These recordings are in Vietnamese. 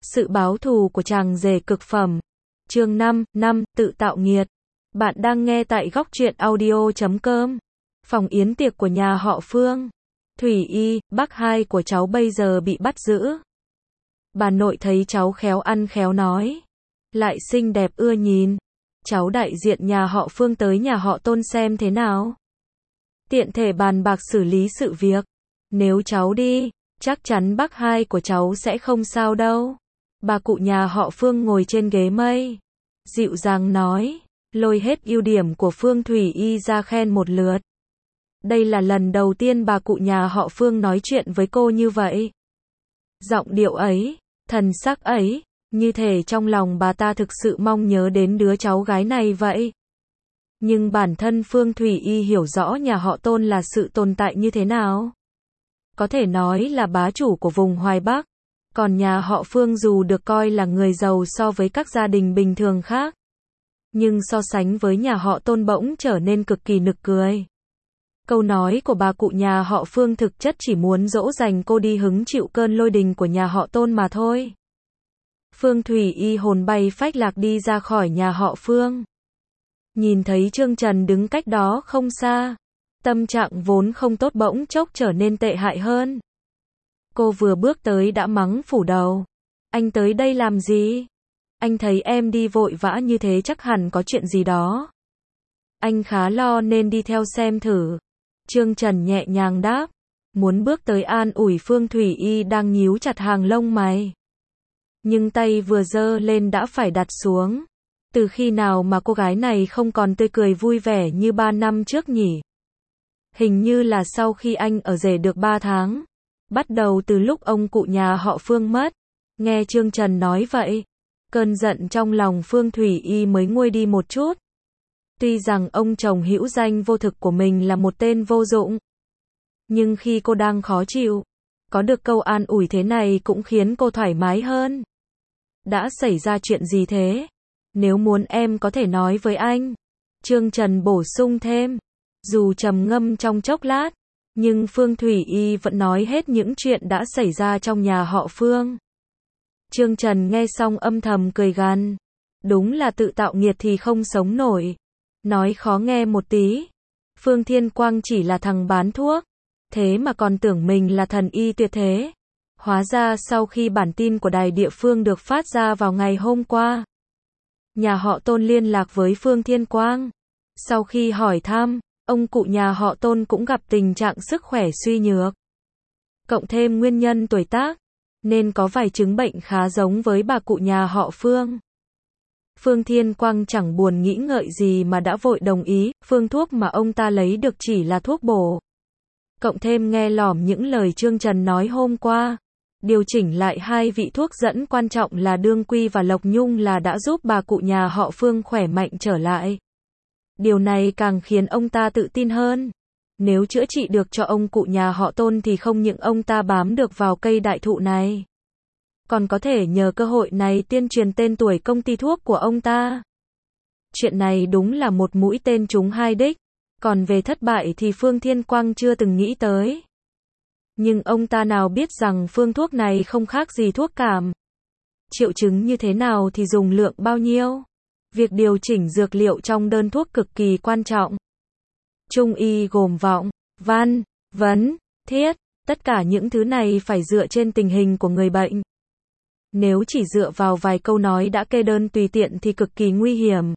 Sự báo thù của chàng rể cực phẩm. Chương 5, tự tạo nghiệt. Bạn đang nghe tại góc truyện audio.com. Phòng yến tiệc của nhà họ Phương. Thủy Y, bác hai của cháu bây giờ bị bắt giữ. Bà nội thấy cháu khéo ăn khéo nói, lại xinh đẹp ưa nhìn. Cháu đại diện nhà họ Phương tới nhà họ Tôn xem thế nào. Tiện thể bàn bạc xử lý sự việc. Nếu cháu đi, chắc chắn bác hai của cháu sẽ không sao đâu. Bà cụ nhà họ Phương ngồi trên ghế mây, dịu dàng nói, lôi hết ưu điểm của Phương Thủy Y ra khen một lượt. Đây là lần đầu tiên bà cụ nhà họ Phương nói chuyện với cô như vậy. Giọng điệu ấy, thần sắc ấy, như thể trong lòng bà ta thực sự mong nhớ đến đứa cháu gái này vậy. Nhưng bản thân Phương Thủy Y hiểu rõ nhà họ Tôn là sự tồn tại như thế nào. Có thể nói là bá chủ của vùng Hoài Bắc. Còn nhà họ Phương dù được coi là người giàu so với các gia đình bình thường khác, nhưng so sánh với nhà họ Tôn bỗng trở nên cực kỳ nực cười. Câu nói của bà cụ nhà họ Phương thực chất chỉ muốn dỗ dành cô đi hứng chịu cơn lôi đình của nhà họ Tôn mà thôi. Phương Thủy Y hồn bay phách lạc đi ra khỏi nhà họ Phương. Nhìn thấy Trương Trần đứng cách đó không xa, tâm trạng vốn không tốt bỗng chốc trở nên tệ hại hơn. Cô vừa bước tới đã mắng phủ đầu. Anh tới đây làm gì? Anh thấy em đi vội vã như thế chắc hẳn có chuyện gì đó. Anh khá lo nên đi theo xem thử. Trương Trần nhẹ nhàng đáp, muốn bước tới an ủi Phương Thủy Y đang nhíu chặt hàng lông mày. Nhưng tay vừa giơ lên đã phải đặt xuống. Từ khi nào mà cô gái này không còn tươi cười vui vẻ như 3 năm trước nhỉ? Hình như là sau khi anh ở rể được 3 tháng. Bắt đầu từ lúc ông cụ nhà họ Phương mất. Nghe Trương Trần nói vậy, cơn giận trong lòng Phương Thủy Y mới nguôi đi một chút. Tuy rằng ông chồng hữu danh vô thực của mình là một tên vô dụng, nhưng khi cô đang khó chịu, có được câu an ủi thế này cũng khiến cô thoải mái hơn. Đã xảy ra chuyện gì thế? Nếu muốn em có thể nói với anh. Trương Trần bổ sung thêm. Dù trầm ngâm trong chốc lát, nhưng Phương Thủy Y vẫn nói hết những chuyện đã xảy ra trong nhà họ Phương. Trương Trần nghe xong âm thầm cười gằn. Đúng là tự tạo nghiệt thì không sống nổi. Nói khó nghe một tí. Phương Thiên Quang chỉ là thằng bán thuốc. Thế mà còn tưởng mình là thần y tuyệt thế. Hóa ra sau khi bản tin của đài địa phương được phát ra vào ngày hôm qua, nhà họ Tôn liên lạc với Phương Thiên Quang. Sau khi hỏi thăm, ông cụ nhà họ Tôn cũng gặp tình trạng sức khỏe suy nhược. Cộng thêm nguyên nhân tuổi tác, nên có vài chứng bệnh khá giống với bà cụ nhà họ Phương. Phương Thiên Quang chẳng buồn nghĩ ngợi gì mà đã vội đồng ý, phương thuốc mà ông ta lấy được chỉ là thuốc bổ. Cộng thêm nghe lỏm những lời Trương Trần nói hôm qua, điều chỉnh lại 2 vị thuốc dẫn quan trọng là Đương Quy và Lộc Nhung là đã giúp bà cụ nhà họ Phương khỏe mạnh trở lại. Điều này càng khiến ông ta tự tin hơn. Nếu chữa trị được cho ông cụ nhà họ Tôn thì không những ông ta bám được vào cây đại thụ này, còn có thể nhờ cơ hội này tuyên truyền tên tuổi công ty thuốc của ông ta. Chuyện này đúng là một mũi tên trúng 2 đích. Còn về thất bại thì Phương Thiên Quang chưa từng nghĩ tới. Nhưng ông ta nào biết rằng phương thuốc này không khác gì thuốc cảm. Triệu chứng như thế nào thì dùng lượng bao nhiêu. Việc điều chỉnh dược liệu trong đơn thuốc cực kỳ quan trọng. Trung y gồm vọng, văn, vấn, thiết, tất cả những thứ này phải dựa trên tình hình của người bệnh. Nếu chỉ dựa vào vài câu nói đã kê đơn tùy tiện thì cực kỳ nguy hiểm.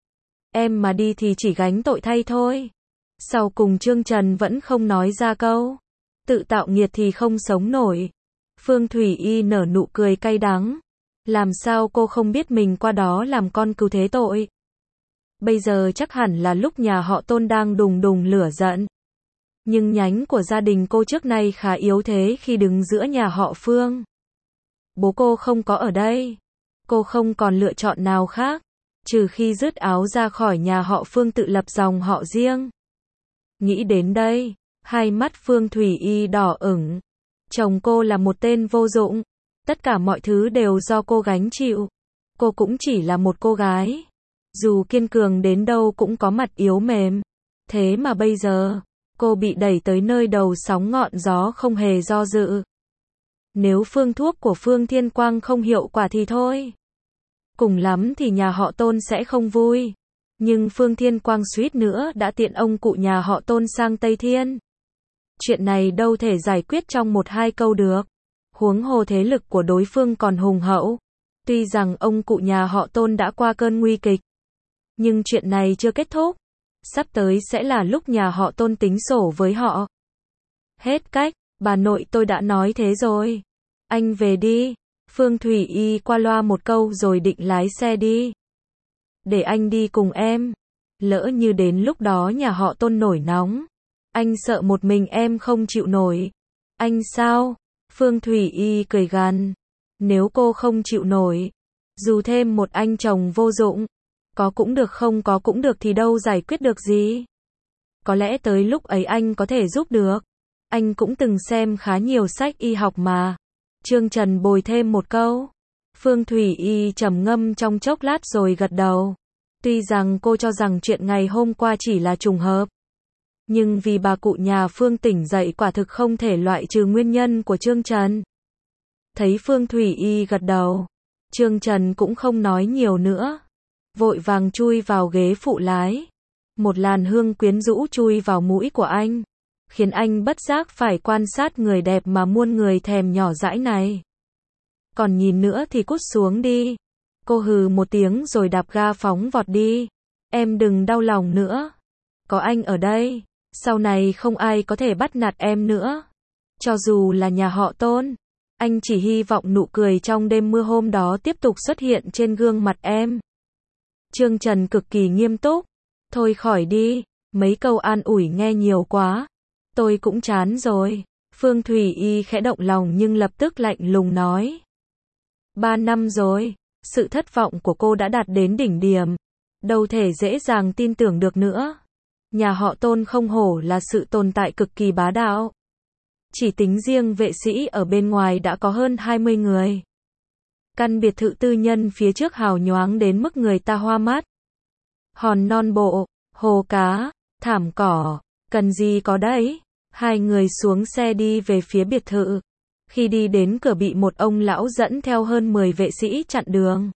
Em mà đi thì chỉ gánh tội thay thôi. Sau cùng Trương Trần vẫn không nói ra câu tự tạo nghiệt thì không sống nổi. Phương Thủy Y nở nụ cười cay đắng. Làm sao cô không biết mình qua đó làm con cừu thế tội? Bây giờ chắc hẳn là lúc nhà họ Tôn đang đùng đùng lửa giận. Nhưng nhánh của gia đình cô trước nay khá yếu thế khi đứng giữa nhà họ Phương. Bố cô không có ở đây. Cô không còn lựa chọn nào khác, trừ khi dứt áo ra khỏi nhà họ Phương tự lập dòng họ riêng. Nghĩ đến đây, hai mắt Phương Thủy Y đỏ ửng. Chồng cô là một tên vô dụng. Tất cả mọi thứ đều do cô gánh chịu. Cô cũng chỉ là một cô gái. Dù kiên cường đến đâu cũng có mặt yếu mềm. Thế mà bây giờ, cô bị đẩy tới nơi đầu sóng ngọn gió không hề do dự. Nếu phương thuốc của Phương Thiên Quang không hiệu quả thì thôi. Cùng lắm thì nhà họ Tôn sẽ không vui. Nhưng Phương Thiên Quang suýt nữa đã tiện ông cụ nhà họ Tôn sang Tây Thiên. Chuyện này đâu thể giải quyết trong 1-2 câu được. Huống hồ thế lực của đối phương còn hùng hậu. Tuy rằng ông cụ nhà họ Tôn đã qua cơn nguy kịch, nhưng chuyện này chưa kết thúc. Sắp tới sẽ là lúc nhà họ Tôn tính sổ với họ. Hết cách, bà nội tôi đã nói thế rồi. Anh về đi. Phương Thủy Y qua loa một câu rồi định lái xe đi. Để anh đi cùng em. Lỡ như đến lúc đó nhà họ Tôn nổi nóng. Anh sợ một mình em không chịu nổi. Anh sao? Phương Thủy Y cười gằn. Nếu cô không chịu nổi, dù thêm một anh chồng vô dụng, có cũng được không có cũng được thì đâu giải quyết được gì. Có lẽ tới lúc ấy anh có thể giúp được. Anh cũng từng xem khá nhiều sách y học mà. Trương Trần bồi thêm một câu. Phương Thủy Y trầm ngâm trong chốc lát rồi gật đầu. Tuy rằng cô cho rằng chuyện ngày hôm qua chỉ là trùng hợp, nhưng vì bà cụ nhà Phương tỉnh dậy quả thực không thể loại trừ nguyên nhân của Trương Trần. Thấy Phương Thủy Y gật đầu, Trương Trần cũng không nói nhiều nữa. Vội vàng chui vào ghế phụ lái. Một làn hương quyến rũ chui vào mũi của anh, khiến anh bất giác phải quan sát người đẹp mà muôn người thèm nhỏ dãi này. Còn nhìn nữa thì cút xuống đi. Cô hừ một tiếng rồi đạp ga phóng vọt đi. Em đừng đau lòng nữa. Có anh ở đây, sau này không ai có thể bắt nạt em nữa. Cho dù là nhà họ Tôn. Anh chỉ hy vọng nụ cười trong đêm mưa hôm đó tiếp tục xuất hiện trên gương mặt em. Trương Trần cực kỳ nghiêm túc. Thôi khỏi đi, mấy câu an ủi nghe nhiều quá. Tôi cũng chán rồi. Phương Thủy Y khẽ động lòng nhưng lập tức lạnh lùng nói. 3 năm rồi, sự thất vọng của cô đã đạt đến đỉnh điểm. Đâu thể dễ dàng tin tưởng được nữa. Nhà họ Tôn không hổ là sự tồn tại cực kỳ bá đạo. Chỉ tính riêng vệ sĩ ở bên ngoài đã có hơn 20 người. Căn biệt thự tư nhân phía trước hào nhoáng đến mức người ta hoa mắt. Hòn non bộ, hồ cá, thảm cỏ, cần gì có đấy. Hai người xuống xe đi về phía biệt thự. Khi đi đến cửa bị một ông lão dẫn theo hơn 10 vệ sĩ chặn đường.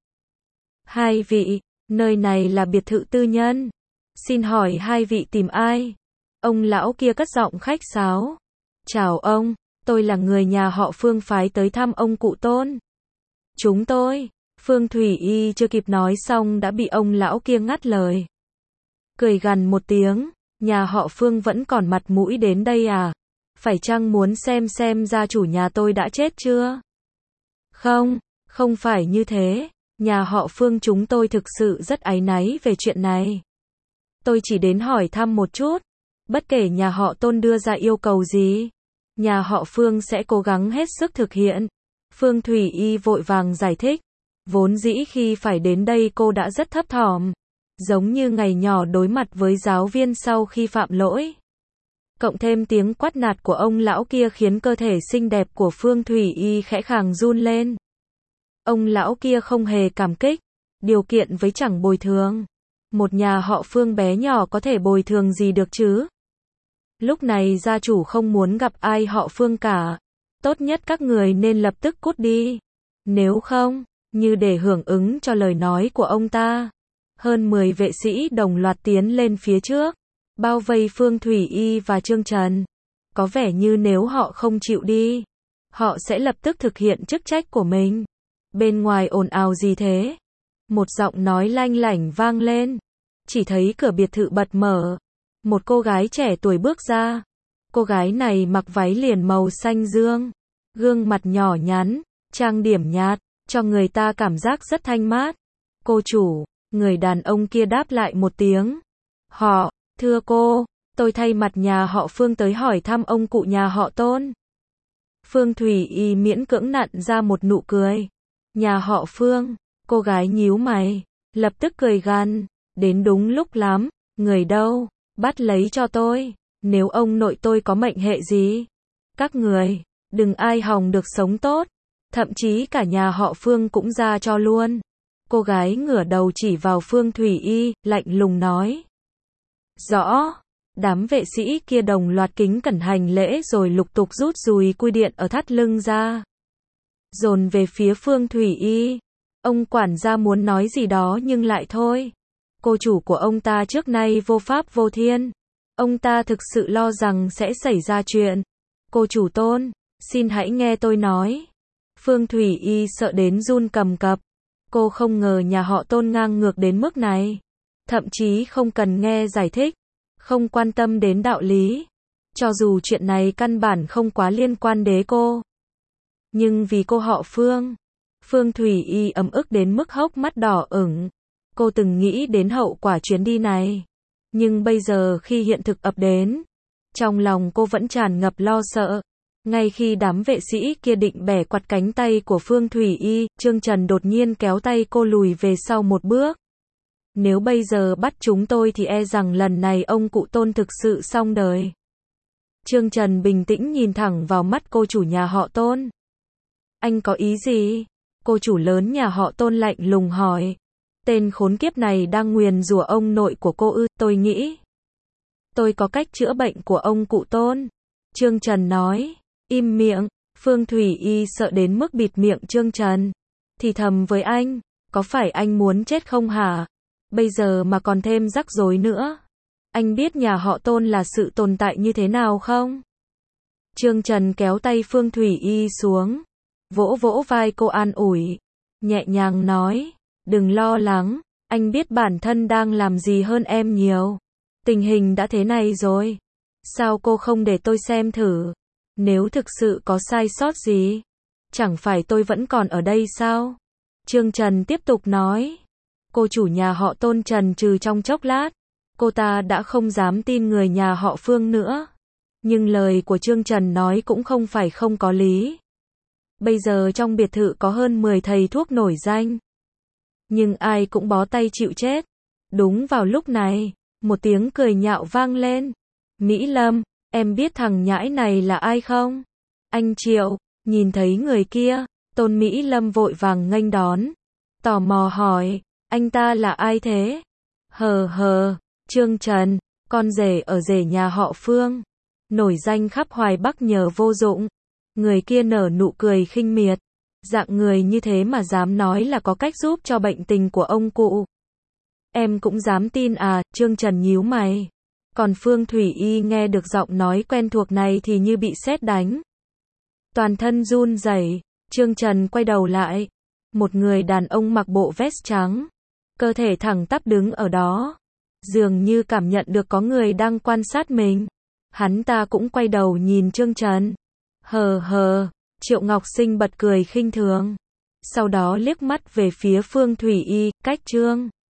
Hai vị, nơi này là biệt thự tư nhân. Xin hỏi hai vị tìm ai? Ông lão kia cất giọng khách sáo. Chào ông, tôi là người nhà họ Phương phái tới thăm ông cụ Tôn. Chúng tôi, Phương Thủy Y chưa kịp nói xong đã bị ông lão kia ngắt lời. Cười gằn một tiếng, nhà họ Phương vẫn còn mặt mũi đến đây à? Phải chăng muốn xem gia chủ nhà tôi đã chết chưa? Không, không phải như thế, nhà họ Phương chúng tôi thực sự rất áy náy về chuyện này. Tôi chỉ đến hỏi thăm một chút, bất kể nhà họ Tôn đưa ra yêu cầu gì, nhà họ Phương sẽ cố gắng hết sức thực hiện. Phương Thủy Y vội vàng giải thích, vốn dĩ khi phải đến đây cô đã rất thấp thỏm, giống như ngày nhỏ đối mặt với giáo viên sau khi phạm lỗi. Cộng thêm tiếng quát nạt của ông lão kia khiến cơ thể xinh đẹp của Phương Thủy Y khẽ khàng run lên. Ông lão kia không hề cảm kích, điều kiện với chẳng bồi thường. Một nhà họ Phương bé nhỏ có thể bồi thường gì được chứ? Lúc này gia chủ không muốn gặp ai họ Phương cả. Tốt nhất các người nên lập tức cút đi. Nếu không, như để hưởng ứng cho lời nói của ông ta. Hơn 10 vệ sĩ đồng loạt tiến lên phía trước, bao vây Phương Thủy Y và Trương Trần. Có vẻ như nếu họ không chịu đi, họ sẽ lập tức thực hiện chức trách của mình. Bên ngoài ồn ào gì thế? Một giọng nói lanh lảnh vang lên. Chỉ thấy cửa biệt thự bật mở. Một cô gái trẻ tuổi bước ra. Cô gái này mặc váy liền màu xanh dương. Gương mặt nhỏ nhắn, trang điểm nhạt, cho người ta cảm giác rất thanh mát. Cô chủ, người đàn ông kia đáp lại một tiếng. Thưa cô, tôi thay mặt nhà họ Phương tới hỏi thăm ông cụ nhà họ Tôn. Phương Thủy Y miễn cưỡng nặn ra một nụ cười. Nhà họ Phương, cô gái nhíu mày, lập tức cười gằn, đến đúng lúc lắm, người đâu, bắt lấy cho tôi, nếu ông nội tôi có mệnh hệ gì. Các người, đừng ai hòng được sống tốt, thậm chí cả nhà họ Phương cũng ra cho luôn. Cô gái ngửa đầu chỉ vào Phương Thủy Y, lạnh lùng nói. Rõ, đám vệ sĩ kia đồng loạt kính cẩn hành lễ rồi lục tục rút dùi cui điện ở thắt lưng ra. dồn về phía Phương Thủy Y. Ông quản gia muốn nói gì đó nhưng lại thôi. Cô chủ của ông ta trước nay vô pháp vô thiên. Ông ta thực sự lo rằng sẽ xảy ra chuyện. Cô chủ Tôn, xin hãy nghe tôi nói. Phương Thủy Y sợ đến run cầm cập. Cô không ngờ nhà họ Tôn ngang ngược đến mức này. Thậm chí không cần nghe giải thích. Không quan tâm đến đạo lý. Cho dù chuyện này căn bản không quá liên quan đến cô. Nhưng vì cô họ Phương. Phương Thủy Y ấm ức đến mức hốc mắt đỏ ửng. Cô từng nghĩ đến hậu quả chuyến đi này. Nhưng bây giờ khi hiện thực ập đến, trong lòng cô vẫn tràn ngập lo sợ. Ngay khi đám vệ sĩ kia định bẻ quặt cánh tay của Phương Thủy Y, Trương Trần đột nhiên kéo tay cô lùi về sau một bước. Nếu bây giờ bắt chúng tôi thì e rằng lần này ông cụ Tôn thực sự xong đời. Trương Trần bình tĩnh nhìn thẳng vào mắt cô chủ nhà họ Tôn. Anh có ý gì? Cô chủ lớn nhà họ Tôn lạnh lùng hỏi. Tên khốn kiếp này đang nguyền rủa ông nội của cô ư? Tôi nghĩ tôi có cách chữa bệnh của ông cụ Tôn. Trương Trần nói. Im miệng. Phương Thủy Y sợ đến mức bịt miệng Trương Trần. Thì thầm với anh. Có phải anh muốn chết không hả? Bây giờ mà còn thêm rắc rối nữa. Anh biết nhà họ Tôn là sự tồn tại như thế nào không? Trương Trần kéo tay Phương Thủy Y xuống. Vỗ vỗ vai cô an ủi. Nhẹ nhàng nói. Đừng lo lắng. Anh biết bản thân đang làm gì hơn em nhiều. Tình hình đã thế này rồi. Sao cô không để tôi xem thử? Nếu thực sự có sai sót gì, chẳng phải tôi vẫn còn ở đây sao? Trương Trần tiếp tục nói. Cô chủ nhà họ Tôn trần trừ trong chốc lát. Cô ta đã không dám tin người nhà họ Phương nữa. Nhưng lời của Trương Trần nói cũng không phải không có lý. Bây giờ trong biệt thự có hơn 10 thầy thuốc nổi danh. Nhưng ai cũng bó tay chịu chết. Đúng vào lúc này, một tiếng cười nhạo vang lên. Mỹ Lâm, em biết thằng nhãi này là ai không? Anh Triệu, nhìn thấy người kia, Tôn Mỹ Lâm vội vàng nghênh đón. Tò mò hỏi, anh ta là ai thế? Hờ, Trương Trần, con rể ở rể nhà họ Phương. Nổi danh khắp Hoài Bắc nhờ vô dụng. Người kia nở nụ cười khinh miệt. Dạng người như thế mà dám nói là có cách giúp cho bệnh tình của ông cụ. Em cũng dám tin à? Trương Trần nhíu mày. Còn Phương Thủy Y nghe được giọng nói quen thuộc này thì như bị sét đánh. Toàn thân run rẩy. Trương Trần quay đầu lại. Một người đàn ông mặc bộ vest trắng. Cơ thể thẳng tắp đứng ở đó. Dường như cảm nhận được có người đang quan sát mình. Hắn ta cũng quay đầu nhìn Trương Trần. Hờ, Triệu Ngọc Sinh bật cười khinh thường. Sau đó liếc mắt về phía Phương Thủy Y, cách Trương